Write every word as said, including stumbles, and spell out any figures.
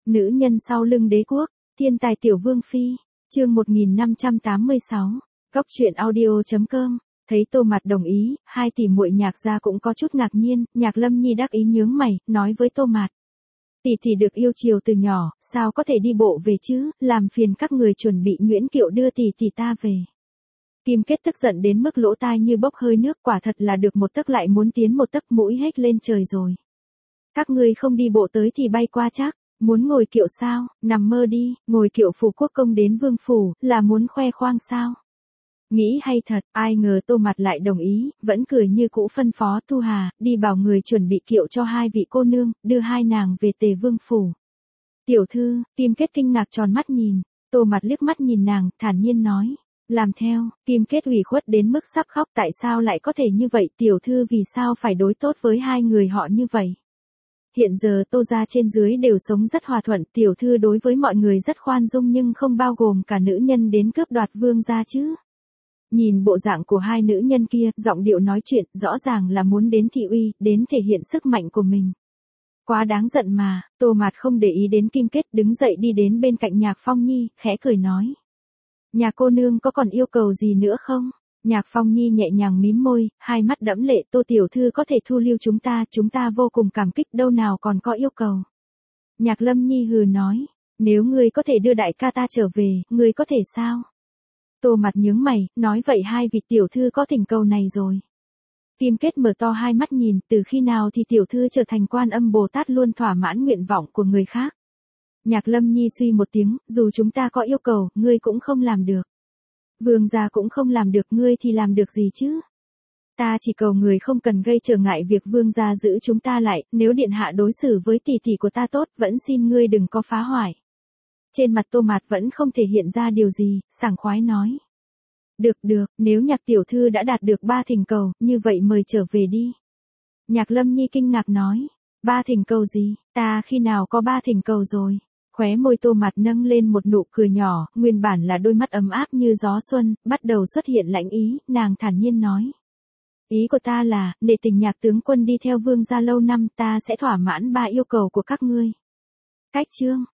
Nữ nhân sau lưng đế quốc, thiên tài tiểu vương phi, chương một nghìn năm trăm tám mươi sáu, Góc truyện audio chấm com. Thấy Tô Mạt đồng ý, hai tỷ muội Nhạc gia cũng có chút ngạc nhiên, Nhạc Lâm Nhi đắc ý nhướng mày, nói với Tô Mạt. Tỷ tỷ được yêu chiều từ nhỏ, sao có thể đi bộ về chứ, làm phiền các người chuẩn bị nhuyễn kiệu đưa tỷ tỷ ta về. Kim Kết tức giận đến mức lỗ tai như bốc hơi nước, quả thật là được một tấc lại muốn tiến một tấc, mũi hết lên trời rồi. Các ngươi không đi bộ tới thì bay qua chắc, muốn ngồi kiệu sao, nằm mơ đi, ngồi kiệu phủ quốc công đến vương phủ, là muốn khoe khoang sao. Nghĩ hay thật, ai ngờ Tô Mạt lại đồng ý, vẫn cười như cũ phân phó Thu Hà, đi bảo người chuẩn bị kiệu cho hai vị cô nương, đưa hai nàng về Tề Vương phủ. Tiểu thư, Kim Kết kinh ngạc tròn mắt nhìn, Tô Mạt liếc mắt nhìn nàng, thản nhiên nói. Làm theo, Kim Kết ủy khuất đến mức sắp khóc, tại sao lại có thể như vậy, tiểu thư vì sao phải đối tốt với hai người họ như vậy. Hiện giờ Tô gia trên dưới đều sống rất hòa thuận, tiểu thư đối với mọi người rất khoan dung nhưng không bao gồm cả nữ nhân đến cướp đoạt vương gia chứ. Nhìn bộ dạng của hai nữ nhân kia, giọng điệu nói chuyện, rõ ràng là muốn đến thị uy, đến thể hiện sức mạnh của mình. Quá đáng giận mà, Tô Mạt không để ý đến Kim Kết, đứng dậy đi đến bên cạnh Nhạc Phong Nhi, khẽ cười nói. Nhà cô nương có còn yêu cầu gì nữa không? Nhạc Phong Nhi nhẹ nhàng mím môi, hai mắt đẫm lệ, Tô tiểu thư có thể thu lưu chúng ta, chúng ta vô cùng cảm kích, đâu nào còn có yêu cầu. Nhạc Lâm Nhi hừ nói, nếu ngươi có thể đưa đại ca ta trở về, ngươi có thể sao? Tô Mạt nhướng mày, nói vậy hai vị tiểu thư có thỉnh cầu này rồi. Kim Kết mở to hai mắt nhìn, từ khi nào thì tiểu thư trở thành Quan Âm Bồ Tát luôn thỏa mãn nguyện vọng của người khác. Nhạc Lâm Nhi suy một tiếng, dù chúng ta có yêu cầu, ngươi cũng không làm được. Vương gia cũng không làm được, ngươi thì làm được gì chứ? Ta chỉ cầu người không cần gây trở ngại việc vương gia giữ chúng ta lại, nếu điện hạ đối xử với tỷ tỷ của ta tốt, vẫn xin ngươi đừng có phá hoại. Trên mặt Tô Mạt vẫn không thể hiện ra điều gì, sảng khoái nói. Được được, nếu Nhạc tiểu thư đã đạt được ba thỉnh cầu, như vậy mời trở về đi. Nhạc Lâm Nhi kinh ngạc nói, ba thỉnh cầu gì, ta khi nào có ba thỉnh cầu rồi. Khóe môi Tô Mạt nâng lên một nụ cười nhỏ, nguyên bản là đôi mắt ấm áp như gió xuân, bắt đầu xuất hiện lãnh ý, nàng thản nhiên nói. Ý của ta là, để tình Nhạc tướng quân đi theo vương gia lâu năm, ta sẽ thỏa mãn ba yêu cầu của các ngươi. Cách chương,